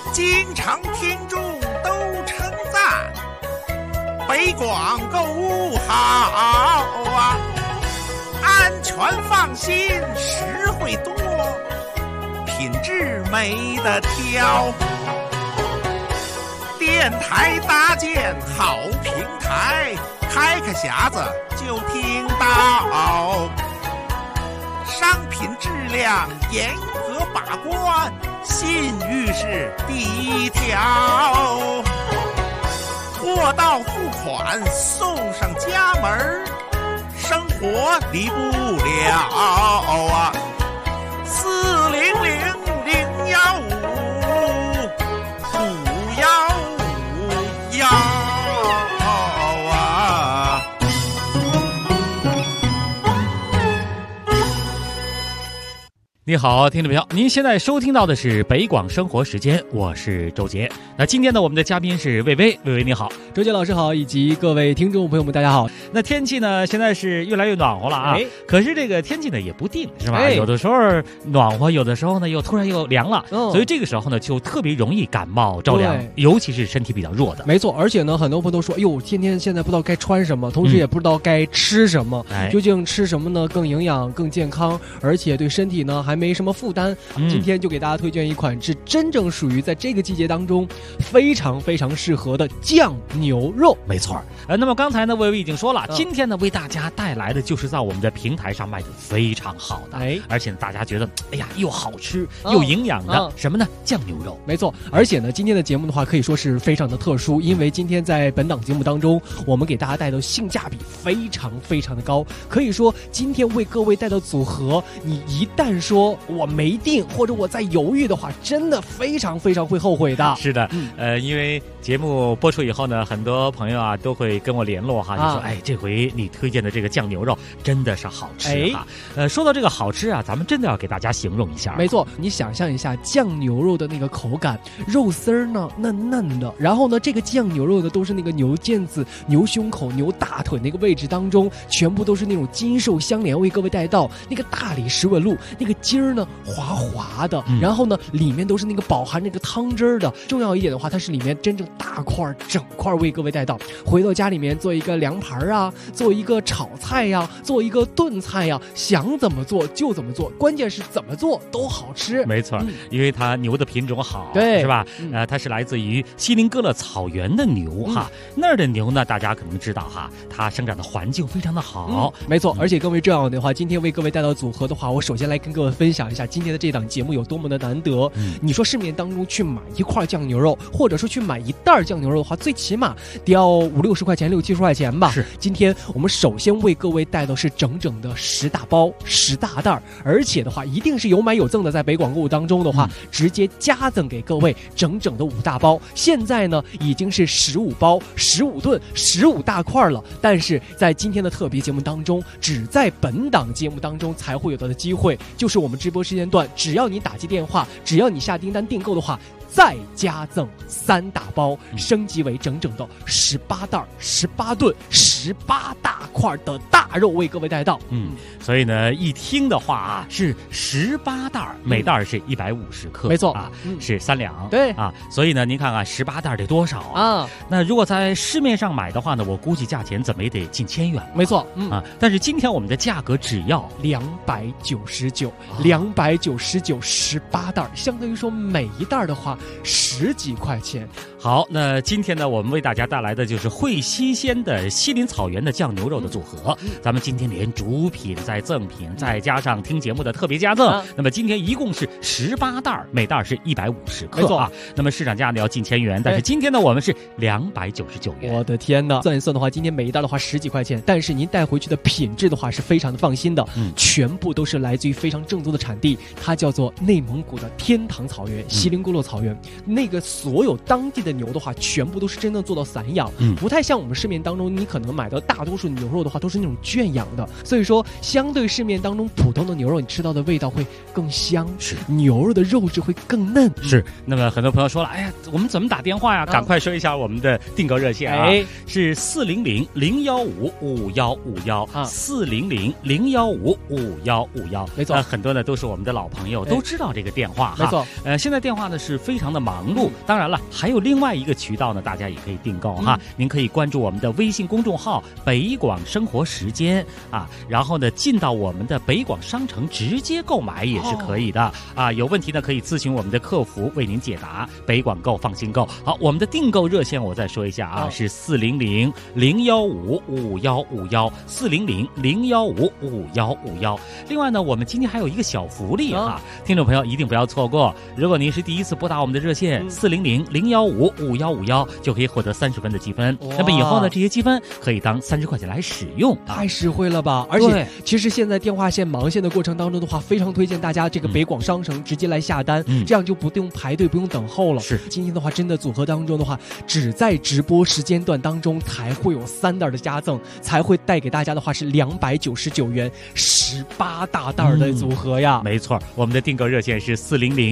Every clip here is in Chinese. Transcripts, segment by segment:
经常听众都称赞，北广购物好啊，安全放心，实惠多，品质没得挑。电台搭建好平台，开个匣子就听到，商品质量严格把关，信誉是第一条。货到付款送上家门，生活离不了啊！400-015-515啊！ 你好，听众朋友，您现在收听到的是北广生活时间，我是周杰。那今天呢，我们的嘉宾是魏巍，魏巍你好。 周杰老师好，以及各位听众朋友们大家好。 那天气呢，现在是越来越暖和了啊，可是这个天气呢也不定，是吧？有的时候暖和，有的时候呢又突然又凉了，所以这个时候呢就特别容易感冒着凉，尤其是身体比较弱的。 没错，而且呢很多朋友都说，哎呦，天天现在不知道该穿什么，同时也不知道该吃什么，究竟吃什么呢更营养更健康，而且对身体呢还没什么负担。今天就给大家推荐一款是真正属于在这个季节当中非常非常适合的酱牛肉。 没错，那么刚才呢魏巍已经说了，今天呢为大家带来的就是在我们的平台上卖的非常好的，而且呢大家觉得哎呀又好吃又营养的什么呢？酱牛肉。 没错，而且呢今天的节目的话可以说是非常的特殊，因为今天在本档节目当中我们给大家带的性价比非常非常的高，可以说今天为各位带的组合，你一旦说我没定或者我在犹豫的话，真的非常非常会后悔的。 是的，因为节目播出以后呢，很多朋友啊都会跟我联络哈，就说哎，这回你推荐的这个酱牛肉真的是好吃哈。说到这个好吃啊，咱们真的要给大家形容一下。 没错，你想象一下酱牛肉的那个口感，肉丝儿呢嫩嫩的，然后呢这个酱牛肉呢都是那个牛腱子、牛胸口、牛大腿那个位置当中，全部都是那种筋瘦相连，为各位带到那个大理石纹路，那个筋儿呢滑滑的，然后呢里面都是那个饱含那个汤汁儿的。重要一点的话，它是里面真正大块整块为各位带到，回到家里面做一个凉盘啊，做一个炒菜呀，做一个炖菜呀，想怎么做就怎么做，关键是怎么做都好吃。 没错，因为它牛的品种好， 对， 是吧？它是来自于锡林郭勒草原的牛哈，那儿的牛呢，大家可能知道哈，它生长的环境非常的好。 没错，而且各位这样的话，今天为各位带到组合的话，我首先来跟各位分享一下今天的这档节目有多么的难得。你说市面当中去买一块酱牛肉，或者说去买一袋酱牛肉的话，最起码得要50-60块钱，60-70块钱吧。 是， 今天我们首先为各位带的是整整的10大包10大袋，而且的话一定是有买有赠的，在北广购物当中的话，直接加赠给各位整整的5大包。现在呢已经是15包15顿15大块了，但是在今天的特别节目当中，只在本档节目当中才会有的机会，就是我们直播时间段，只要你打击电话，只要你下订单订购的话，再加赠3大包，升级为整整的18袋18顿18大块的大肉为各位带到。 所以呢一听的话啊，是18袋，每袋是150克， 没错啊，是3两， 对啊，所以呢您看看18袋得多少啊？那如果在市面上买的话呢，我估计价钱怎么也得近1000元， 没错， 但是今天我们的价格只要 299，29918袋，相当于说每一袋的话10几块钱。 好，那今天呢我们为大家带来的就是汇新鲜的锡林草原的酱牛肉的组合，咱们今天连主品再赠品再加上听节目的特别加赠，那么今天一共是18袋，每袋是150克啊，那么市场价呢要近1000元，但是今天呢我们是299元。 我的天哪，算一算的话，今天每一袋的话10几块钱，但是您带回去的品质的话是非常的放心的，全部都是来自于非常正宗的产地，它叫做内蒙古的天堂草原，锡林郭勒草原，那个所有当地的的牛的话，全部都是真正做到散养，不太像我们市面当中你可能买到大多数牛肉的话都是那种圈养的，所以说相对市面当中普通的牛肉，你吃到的味道会更香， 是牛肉的肉质会更嫩。 是，那么很多朋友说了，哎呀，我们怎么打电话呀？赶快说一下我们的订购热线啊，是400-015-5151，400-015-5151， 没错， 很多呢都是我们的老朋友，都知道这个电话哈。 没错， 现在电话呢是非常的忙碌，当然了，还有另外一个渠道呢，大家也可以订购哈。您可以关注我们的微信公众号“北广生活时间”啊，然后呢进到我们的北广商城直接购买也是可以的啊。有问题呢可以咨询我们的客服为您解答。北广购放心购。好，我们的订购热线我再说一下啊，是400-015-5151，400-015-5151。另外呢，我们今天还有一个小福利啊，听众朋友一定不要错过。如果您是第一次拨打我们的热线400-015-5151，就可以获得30分的积分。那么以后呢，这些积分可以当30块钱来使用， 太实惠了吧！而且其实现在电话线忙线的过程当中的话，非常推荐大家这个北广商城直接来下单，这样就不用排队，不用等候了。 是， 今天的话，真的组合当中的话，只在直播时间段当中才会有3袋的加赠，才会带给大家的话是299元18大袋的组合呀。 没错，我们的订购热线是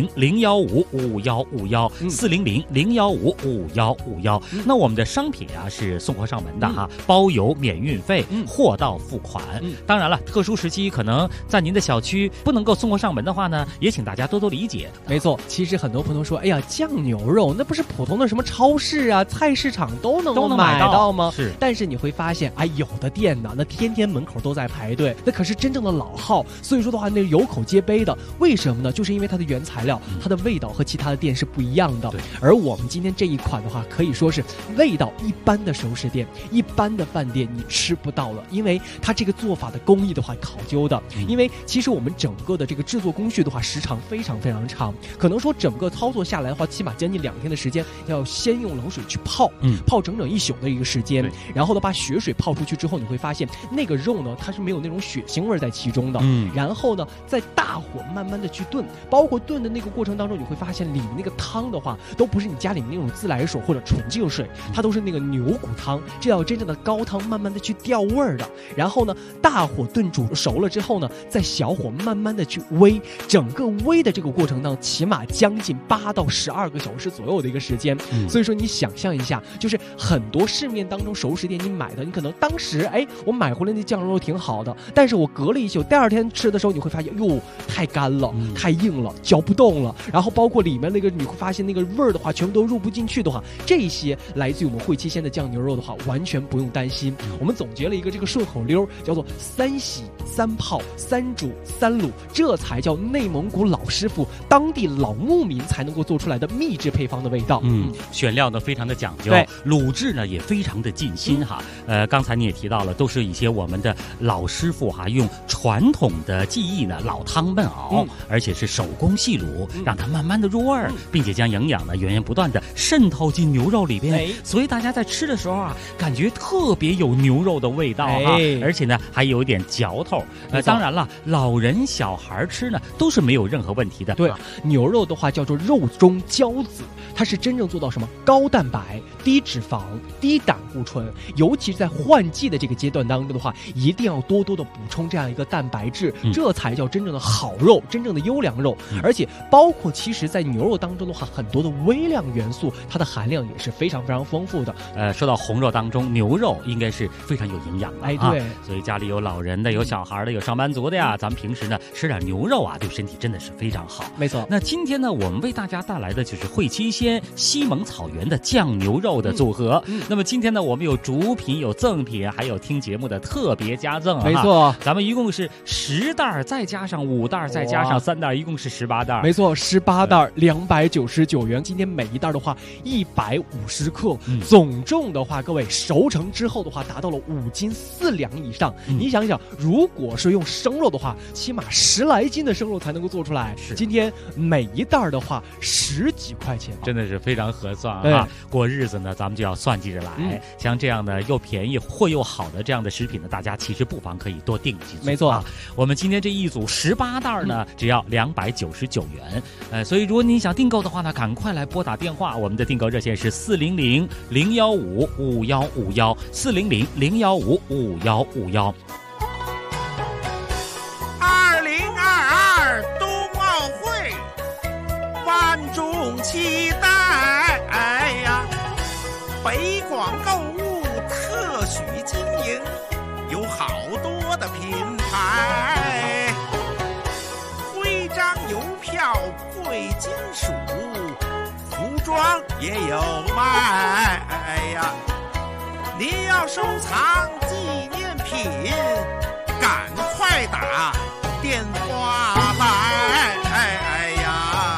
400-015-5151，400-015-5151。那我们的商品啊是送货上门的哈，包邮免运费，货到付款。当然了，特殊时期可能在您的小区不能够送货上门的话呢，也请大家多多理解。 没错，其实很多朋友说，哎呀，酱牛肉那不是普通的什么超市啊、菜市场都能买到吗？ 是， 但是你会发现，哎，有的店呢，那天天门口都在排队，那可是真正的老号，所以说的话，那有口皆碑的。为什么呢？就是因为它的原材料，它的味道和其他的店是不一样的。而我们今天这一款的话，可以说是味道一般的熟食店、一般的饭店你吃不到了，因为它这个做法的工艺的话考究的。因为其实我们整个的这个制作工序的话，时长非常非常长，可能说整个操作下来的话，起码将近2天的时间，要先用冷水去泡，泡整整1宿的一个时间，然后呢把血水泡出去之后，你会发现那个肉呢，它是没有那种血腥味在其中的。然后呢，在大火慢慢的去炖，包括炖的那个过程当中，你会发现里面那个汤的话，都不是你家里那种自来水或者纯净水，它都是那个牛骨汤，这要真正的高汤慢慢的去调味儿的。然后呢，大火炖煮熟了之后呢，在小火慢慢的去煨，整个煨的这个过程当中，起码将近8到12个小时左右的一个时间。所以说你想象一下，就是很多市面当中熟食店你买的，你可能当时我买回来那酱肉挺好的，但是我隔了1宿，第2天吃的时候你会发现，哟，太干了，太硬了，嚼不动了。然后包括里面那个你会发现那个味儿的话，全部都入不进去的话，这些来自于我们汇七鲜的酱牛肉的话，完全不用担心。我们总结了一个这个顺口溜，叫做3洗3泡3煮3卤，这才叫内蒙古老师傅、当地老牧民才能够做出来的秘制配方的味道。 选料呢非常的讲究，卤制呢也非常的尽心哈。刚才你也提到了，都是一些我们的老师傅哈，用传统的技艺呢老汤焖熬，而且是手工细卤，让它慢慢的入味儿，并且将营养呢源源不断的渗透进牛肉里边，所以大家在吃的时候啊，感觉特别有牛肉的味道哈，而且呢还有点嚼头。当然了，老人小孩吃呢都是没有任何问题的。 对，牛肉的话叫做肉中骄子，它是真正做到什么高蛋白、低脂肪、低胆固醇，尤其是在换季的这个阶段当中的话，一定要多多的补充这样一个蛋白质，这才叫真正的好肉，真正的优良肉。而且包括其实在牛肉当中的话，很多的微量元素，它的含量也是非常非常丰富的。 说到红肉当中，牛肉应该是非常有营养的。 对， 所以家里有老人的，有小孩的，有上班族的呀，咱们平时呢吃点牛肉啊，对身体真的是非常好。 没错。 那今天呢，我们为大家带来的就是汇七鲜西蒙草原的酱牛肉的组合。那么今天呢，我们有主品，有赠品，还有听节目的特别加赠。 没错， 咱们一共是10袋，再加上5袋，再加上3袋，一共是18袋。 没错，18袋299元。今天每一袋的话150克，总重的话，各位熟成之后的话，达到了5斤4两以上。你想想，如果是用生肉的话，起码10来斤的生肉才能够做出来。今天每一袋的话10几块钱， 真的是非常合算啊！过日子呢，咱们就要算计着来。像这样的又便宜货又好的这样的食品呢，大家其实不妨可以多订几组。 没错， 我们今天这一组18袋呢，只要299元。所以如果你想订购的话呢，赶快来拨打电话，我我们的订购热线是400-015-5151，400-015-5151。 2022冬奥会，万众期待呀！北广购物特许经营，有好多的品牌，徽章邮票贵金属，服装也有卖呀！您要收藏纪念品，赶快打电话来！哎呀！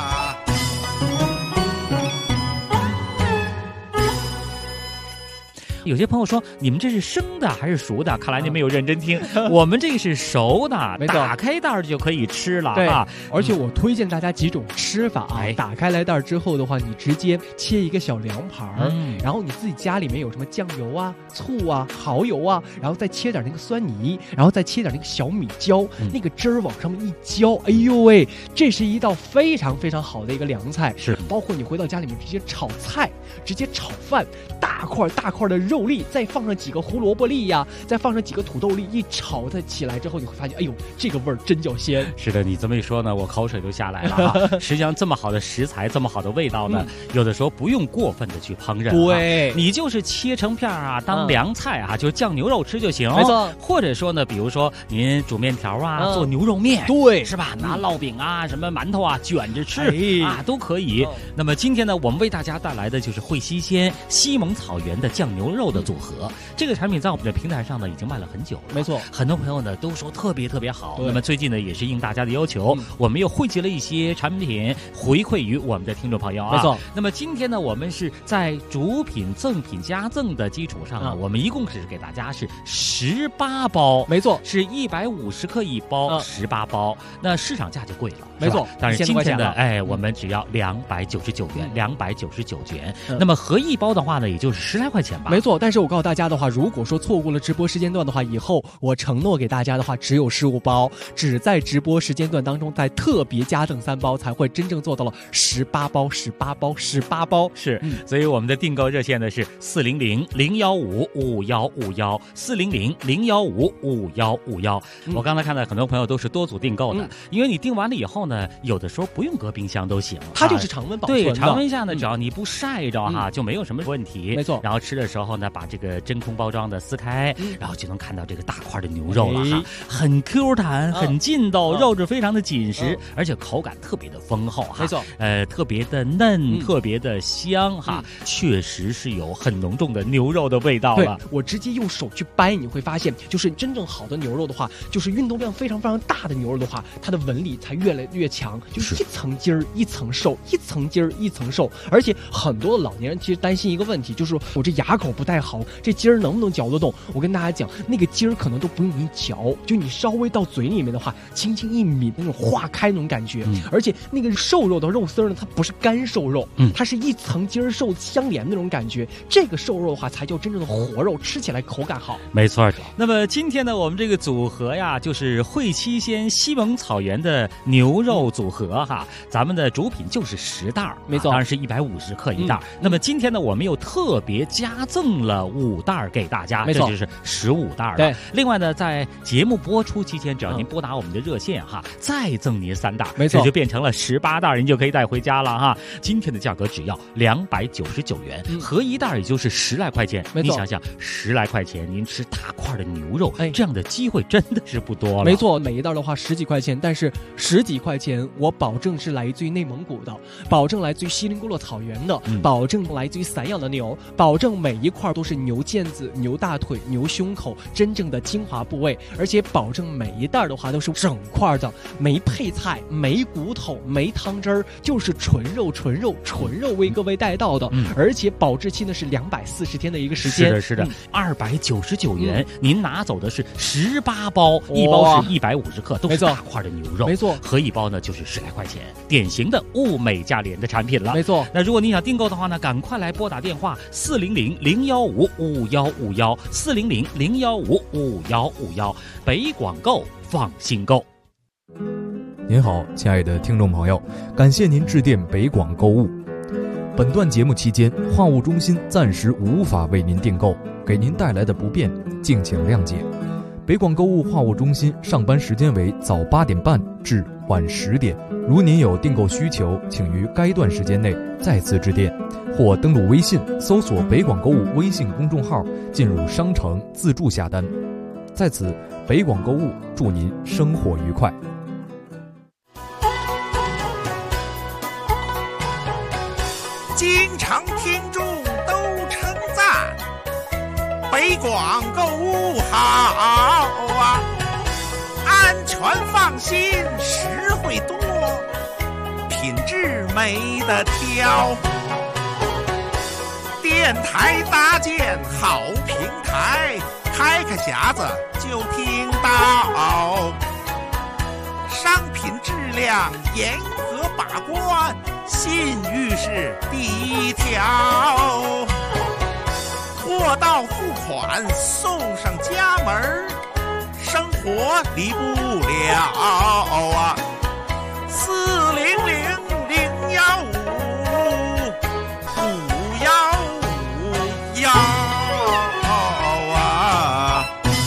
有些朋友说你们这是生的还是熟的？看来你没有认真听。我们这个是熟的， 没错， 打开袋儿就可以吃了。 对啊， 而且我推荐大家几种吃法啊。打开来袋儿之后的话，你直接切一个小凉盘儿，然后你自己家里面有什么酱油啊、醋啊、蚝油啊，然后再切点那个酸泥，然后再切点那个小米椒，那个汁儿往上面一浇，哎呦喂，这是一道非常非常好的一个凉菜。 是， 包括你回到家里面直接炒菜，直接炒饭，大块大块的肉粒，再放上几个胡萝卜粒呀，再放上几个土豆粒，一炒它起来之后，你会发现，哎呦，这个味儿真叫鲜。 是的，你这么一说呢，我口水都下来了啊。实际上，这么好的食材，这么好的味道呢，有的时候不用过分的去烹饪。 对， 你就是切成片啊，当凉菜啊，就酱牛肉吃就行。 没错。 或者说呢，比如说您煮面条啊，做牛肉面， 对， 是吧？拿烙饼啊，什么馒头啊，卷着吃啊，都可以。那么今天呢，我们为大家带来的就是汇西鲜西蒙草原的酱牛肉的组合。这个产品在我们的平台上呢，已经卖了很久了。 没错， 很多朋友呢都说特别特别好。那么最近呢，也是应大家的要求，我们又汇集了一些产品回馈于我们的听众朋友啊。 没错。 那么今天呢，我们是在主品、赠品、加赠的基础上呢，我们一共是给大家是18包。 没错， 是150克一包，18包。那市场价就贵了， 没错。 但是今天的我们只要299元，299元。那么合一包的话呢，也就是10来块钱吧。 没错。但是我告诉大家的话，如果说错过了直播时间段的话，以后我承诺给大家的话，只有15包，只在直播时间段当中，在特别加赠3包，才会真正做到了18包、18包、18包。 是，所以我们的订购热线呢是400-015-5151，400-015-5151。我刚才看到很多朋友都是多组订购的，因为你订完了以后呢，有的时候不用搁冰箱都行， 它就是常温保存的。 对，常温下呢，只要你不晒着哈，就没有什么问题。 没错。 然后吃的时候呢，把这个真空包装的撕开，然后就能看到这个大块的牛肉了哈，很 Q 弹，很劲道，肉质非常的紧实，而且口感特别的丰厚哈。 没错。 特别的嫩，特别的香哈，确实是有很浓重的牛肉的味道了。 对，我直接用手去掰，你会发现，就是真正好的牛肉的话，就是运动量非常非常大的牛肉的话，它的纹理才越来越强，就是一层筋儿一层瘦，一层筋儿一层瘦。而且很多的老年人其实担心一个问题，就是我这牙口不太好，这筋儿能不能嚼得动？我跟大家讲，那个筋儿可能都不用你嚼，就你稍微到嘴里面的话，轻轻一抿，那种化开那种感觉。而且那个瘦肉的肉丝呢，它不是干瘦肉，它是一层筋儿瘦相连那种感觉。这个瘦肉的话，才叫真正的活肉，吃起来口感好。 没错。那么今天呢，我们这个组合呀，就是汇西鲜西蒙草原的牛肉组合哈。咱们的主品就是10袋， 没错， 当然是150克一袋。那么今天呢，我们又特别加赠了5袋给大家， 没错， 这就是15袋了。 对。 另外呢，在节目播出期间，只要您拨打我们的热线哈，再赠您3袋， 没错， 这就变成了18袋，您就可以带回家了哈。今天的价格只要299元，合一袋也就是10来块钱。 没错， 你想想10来块钱，您吃大块的牛肉，这样的机会真的是不多了。 没错，每一袋的话10几块钱，但是10几块钱，我保证是来自于内蒙古的，保证来自于锡林郭勒草原的，保证来自于散养的牛，保证每一块都是牛腱子、牛大腿、牛胸口真正的精华部位，而且保证每一袋的话都是整块的，没配菜、没骨头、没汤汁儿，就是纯肉为各位带到的，而且保质期呢是240天的一个时间。 是的，299元，您拿走的是18包，一包是150克，都是大块的牛肉， 没错， 合一包呢就是10来块钱，典型的物美价廉的产品了。 没错。 那如果您想订购的话呢，赶快来拨打电话400-015-5151，400-015-5151，北广购放心购。 您好，亲爱的听众朋友，感谢您致电北广购物。 本段节目期间，话务中心暂时无法为您订购，给您带来的不便，敬请谅解。北广购物话务中心上班时间为早8点半至晚10点。如您有订购需求，请于该段时间内再次致电，或登录微信搜索北广购物微信公众号，进入商城自助下单。在此，北广购物祝您生活愉快。 经常听众都称赞北广购物好啊，安全放心，实惠多，品质没得挑。电台搭建好平台，开个匣子就听到，商品质量严格把关，信誉是第一条。货到付款送上家门，生活离不了啊！400-015-515啊！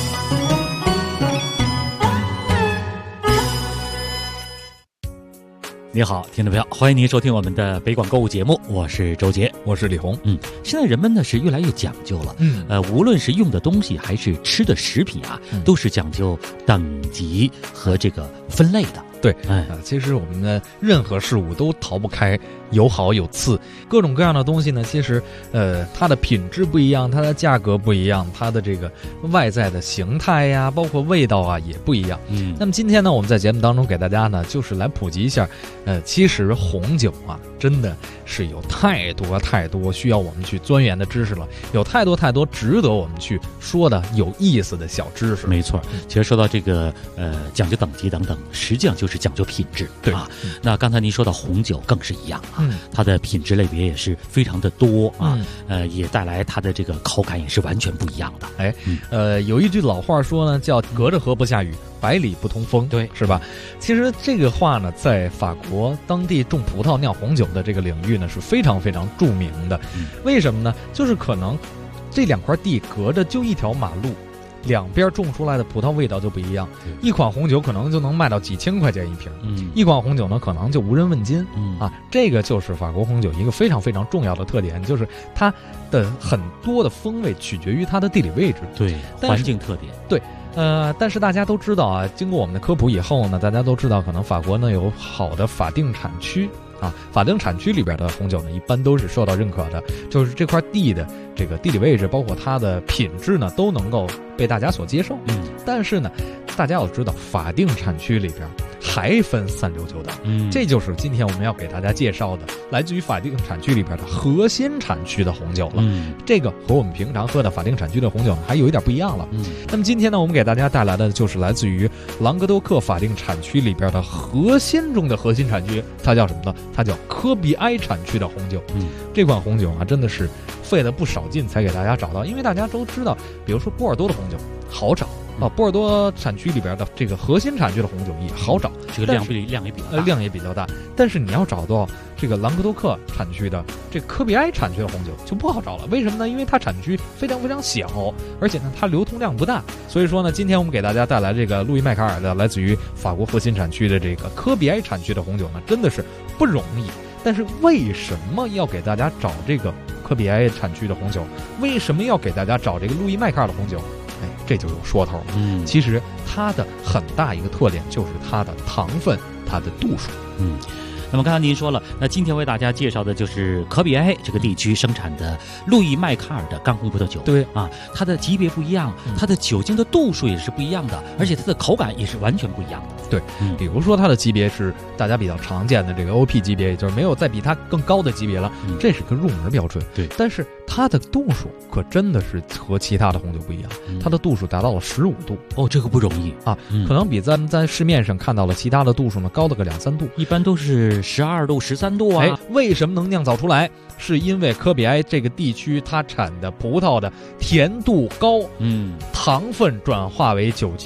你好，听众朋友，欢迎您收听我们的北广购物节目，我是周杰， 我是李红。 现在人们呢是越来越讲究了，无论是用的东西还是吃的食品啊，都是讲究等级和这个分类的。 对，其实我们的任何事物都逃不开有好有次，各种各样的东西呢，其实它的品质不一样，它的价格不一样，它的这个外在的形态呀，包括味道啊也不一样。那么今天呢，我们在节目当中给大家呢，就是来普及一下，其实红酒啊，真的是有太多需要我们去钻研的知识了，有太多值得我们去说的有意思的小知识。 没错，其实说到这个讲究等级等等，实际上就是讲究品质，对啊。那刚才您说到红酒更是一样啊，它的品质类别也是非常的多啊，也带来它的这个口感也是完全不一样的。 有一句老话说呢，叫隔着河不下雨，百里不通风，对，是吧？其实这个话呢，在法国当地种葡萄酿红酒的这个领域呢，是非常著名的。为什么呢？就是可能这2块地隔着就一条马路，两边种出来的葡萄味道就不一样。一款红酒可能就能卖到几千块钱一瓶，一款红酒呢可能就无人问津。这个就是法国红酒一个非常重要的特点，就是它的很多的风味取决于它的地理位置， 对，环境特点， 对。但是大家都知道啊，经过我们的科普以后呢，大家都知道，可能法国呢有好的法定产区啊，法定产区里边的红酒呢，一般都是受到认可的，就是这块地的这个地理位置，包括它的品质呢，都能够被大家所接受。但是呢，大家要知道，法定产区里边还分3、6、9档，这就是今天我们要给大家介绍的，来自于法定产区里边的核心产区的红酒了。这个和我们平常喝的法定产区的红酒呢，还有一点不一样了。那么今天呢，我们给大家带来的就是来自于朗格多克法定产区里边的核心中的核心产区，它叫什么呢？它叫科比埃产区的红酒。这款红酒啊，真的是费了不少劲才给大家找到，因为大家都知道，比如说波尔多的红酒好找。波尔多产区里边的这个核心产区的红酒也好找， 这个量也比较大， 但是你要找到这个朗格多克产区的这个科比埃产区的红酒就不好找了。为什么呢？因为它产区非常小，而且呢它流通量不大。所以说呢，今天我们给大家带来这个路易麦卡尔的来自于法国核心产区的这个科比埃产区的红酒呢，真的是不容易。但是为什么要给大家找这个科比埃产区的红酒？为什么要给大家找这个路易麦卡尔的红酒？这就有说头了。其实它的很大一个特点就是它的糖分，它的度数。 那么刚才您说了，那今天为大家介绍的就是科比埃这个地区生产的路易麦卡尔的干红葡萄酒。 对啊，它的级别不一样，它的酒精的度数也是不一样的，而且它的口感也是完全不一样的。 对，比如说它的级别是大家比较常见的这个 OP 级别，也就是没有再比它更高的级别了，这是个入门标准。 对， 但是它的度数可真的是和其他的红酒不一样，它的度数达到了15度。 这个不容易啊，可能比咱们在市面上看到了其他的度数呢高了个2、3度， 一般都是12度、13度啊。 为什么能酿造出来？是因为科比埃这个地区它产的葡萄的甜度高，糖分转化为酒精，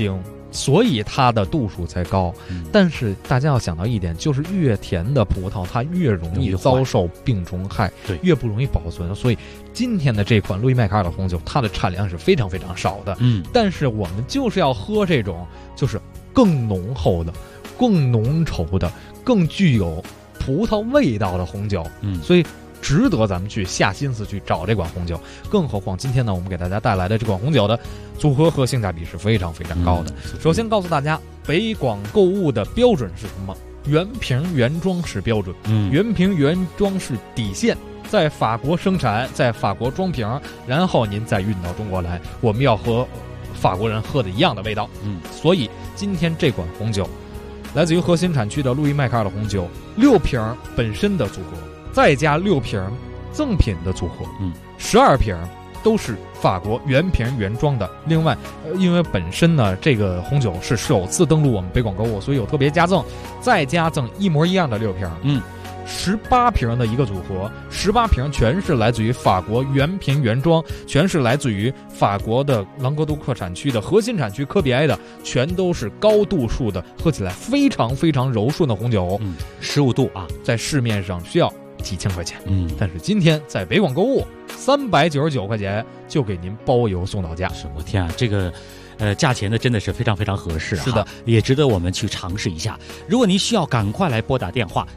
所以它的度数才高。但是大家要想到一点，就是越甜的葡萄它越容易遭受病虫害， 对， 越不容易保存。所以今天的这款路易麦卡尔的红酒，它的产量是非常非常少的。但是我们就是要喝这种就是更浓厚的、更浓稠的、更具有葡萄味道的红酒。所以值得咱们去下心思去找这款红酒。更何况今天呢，我们给大家带来的这款红酒的组合和性价比是非常非常高的。首先告诉大家，北广购物的标准是什么？原瓶原装是标准，原瓶原装是底线，在法国生产，在法国装瓶，然后您再运到中国来，我们要和法国人喝的一样的味道。所以今天这款红酒来自于核心产区的路易麦卡尔的红酒，6瓶本身的组合，再加6瓶赠品的组合，12瓶都是法国原瓶原装的。另外，因为本身呢这个红酒是首次登陆我们北广购物，所以有特别加赠，再加赠一模一样的6瓶，18瓶的一个组合，18瓶全是来自于法国原瓶原装，全是来自于法国的朗格杜克产区的核心产区科比埃的，全都是高度数的，喝起来非常非常柔顺的红酒 ，15度啊， 在市面上需要几千块钱，但是今天在北广购物399块钱就给您包邮送到家。 是我天啊，这个价钱呢真的是非常非常合适啊， 是的， 也值得我们去尝试一下。如果您需要，赶快来拨打电话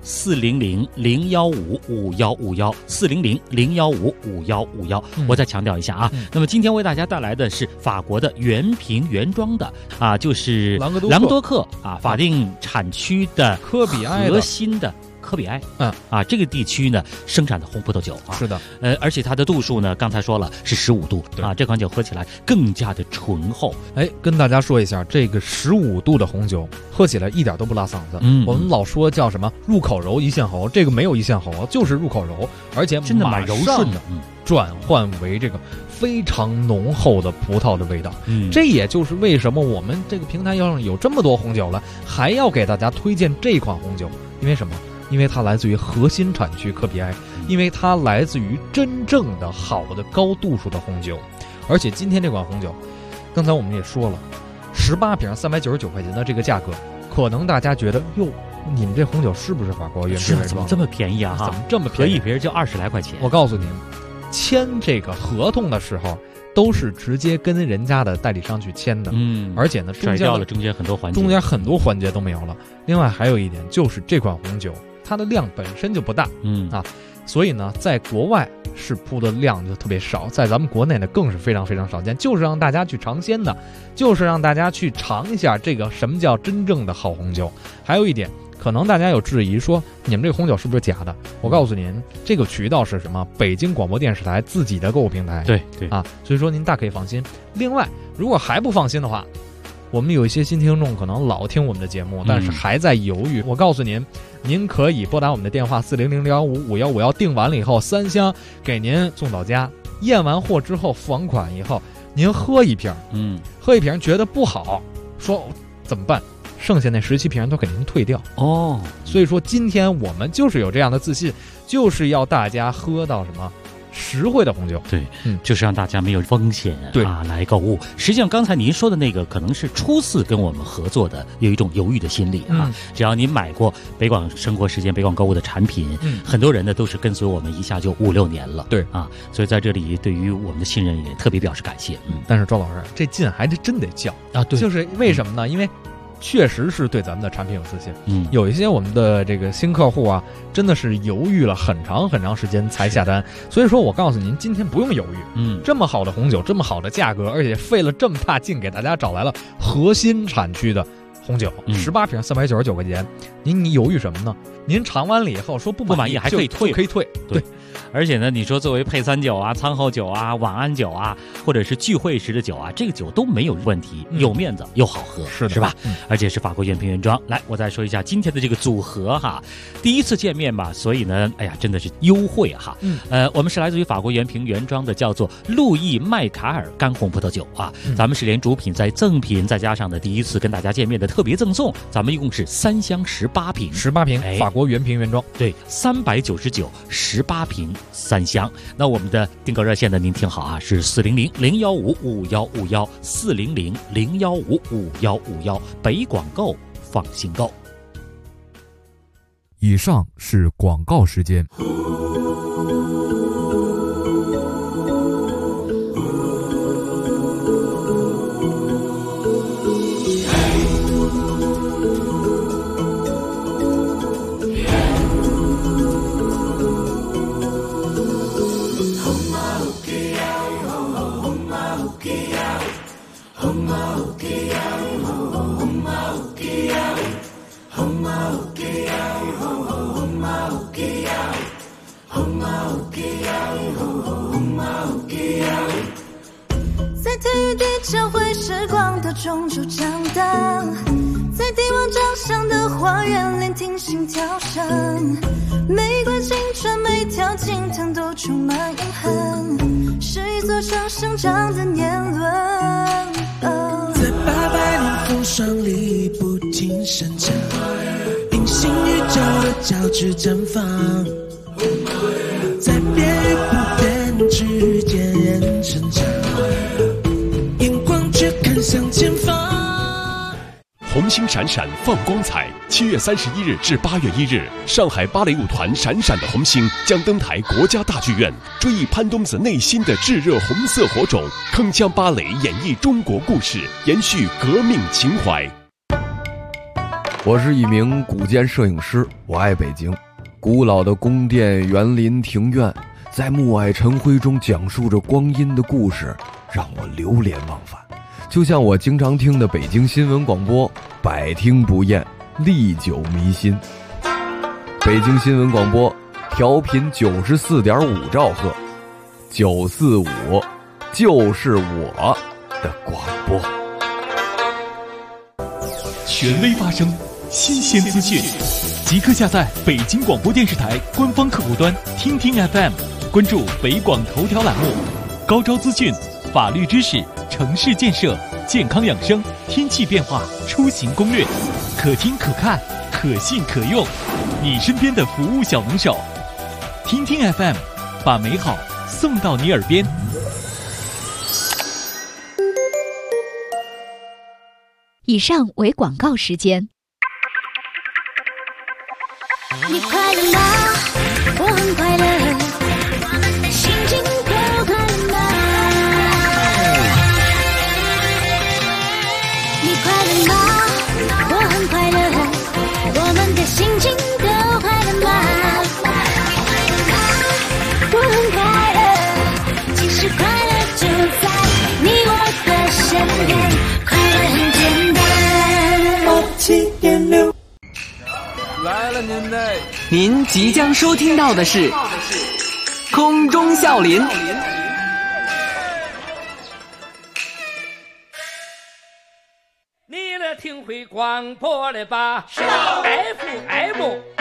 400-015-5151，400-015-5151。我再强调一下啊，那么今天为大家带来的是法国的原瓶原装的啊，就是朗格多克啊法定产区的科比埃核心的科比埃，这个地区呢生产的红葡萄酒啊， 是的， 而且它的度数呢，刚才说了是15度啊，这款酒喝起来更加的醇厚。 跟大家说一下，这个15度的红酒喝起来一点都不拉嗓子。我们老说叫什么入口柔一线喉，这个没有一线喉，就是入口柔，而且真的蛮柔顺的， 转换为这个非常浓厚的葡萄的味道。这也就是为什么我们这个平台上有这么多红酒了，还要给大家推荐这款红酒，因为什么？因为它来自于核心产区科比埃，因为它来自于真正的好的高度数的红酒。而且今天这款红酒，刚才我们也说了，18瓶399块钱的这个价格，可能大家觉得哟，你们这红酒是不是法国原瓶原装？ 怎么这么便宜啊？ 怎么这么便宜？ 合一瓶就20来块钱。 我告诉您，签这个合同的时候都是直接跟人家的代理商去签的，而且呢， 甩掉了中间很多环节， 都没有了。另外还有一点就是这款红酒它的量本身就不大，所以呢，在国外是铺的量就特别少，在咱们国内呢更是非常非常少见，就是让大家去尝鲜的，就是让大家去尝一下这个什么叫真正的好红酒。还有一点，可能大家有质疑说你们这个红酒是不是假的？我告诉您，这个渠道是什么？北京广播电视台自己的购物平台。 对所以说您大可以放心。另外，如果还不放心的话，我们有一些新听众可能老听我们的节目，但是还在犹豫。我告诉您，您可以拨打我们的电话400-015-5151，订完了以后3箱给您送到家。验完货之后付完款以后，您喝一瓶，喝一瓶觉得不好，说怎么办？剩下那17瓶都给您退掉哦。 所以说今天我们就是有这样的自信，就是要大家喝到什么实惠的红酒。 对，就是让大家没有风险来购物。实际上刚才您说的那个可能是初次跟我们合作的，有一种犹豫的心理啊。只要您买过北广生活时间、北广购物的产品，很多人呢都是跟随我们一下就5、6年了。 对啊，所以在这里对于我们的信任也特别表示感谢。 但是周老师，这劲还是真得叫啊。对， 就是为什么呢？因为确实是对咱们的产品有自信。有一些我们的这个新客户啊，真的是犹豫了很长很长时间才下单。所以说我告诉您，今天不用犹豫。这么好的红酒，这么好的价格，而且费了这么大劲给大家找来了核心产区的红酒，18瓶399块钱，您犹豫什么呢？您尝完了以后说不满意还可以退，对。 而且呢，你说作为配餐酒啊、餐后酒啊、晚安酒啊，或者是聚会时的酒啊，这个酒都没有问题，有面子又好喝，是吧？而且是法国原瓶原装。来，我再说一下今天的这个组合哈，第一次见面吧，所以呢，哎呀，真的是优惠哈。我们是来自于法国原瓶原装的，叫做路易麦卡尔干红葡萄酒啊。咱们是连主品再赠品再加上的第一次跟大家见面的特特别赠送，咱们一共是3箱18瓶 ，18瓶， 哎， 法国原瓶原装， 对，399，18瓶3箱。那我们的订购热线呢，您听好啊，是400-015-5151，400-015-5151，北广购放心购。 以上是广告时间。 在体育地交汇时光的中州长大，在帝王掌上的花园聆听心跳声，每个青春每条金藤都充满遗憾，是一座城生长的年轮。 在800年风霜里不停生长，平行宇宙的交织绽放，在变与不变之间人成长，眼光却看向前方。 红星闪闪放光彩，7月31日至8月1日，上海芭蕾舞团闪闪的红星将登台国家大剧院，追忆潘冬子内心的炙热红色火种，铿锵芭蕾演绎中国故事，延续革命情怀。 我是一名古建摄影师，我爱北京。古老的宫殿、园林、庭院，在暮霭晨辉中讲述着光阴的故事，让我流连忘返。就像我经常听的北京新闻广播，百听不厌，历久弥新。北京新闻广播调频94.5兆赫，945就是我的广播。 权威发声，新鲜资讯，即刻下载北京广播电视台官方客户端听听 FM， 关注北广头条栏目，高招资讯、法律知识、城市建设、健康养生、天气变化、出行攻略，可听可看，可信可用，你身边的服务小能手。听听 FM， 把美好送到你耳边。 以上为广告时间。 你快乐吗？我很快乐，我们的心情都快乐吗？你快乐吗？我很快乐，我们的心情都快乐吗？我很快乐，其实快乐就在你我的身边，快乐很简单。7.6 来了您即将收听到的是空中笑林。 你了听会广播了吧？是 FM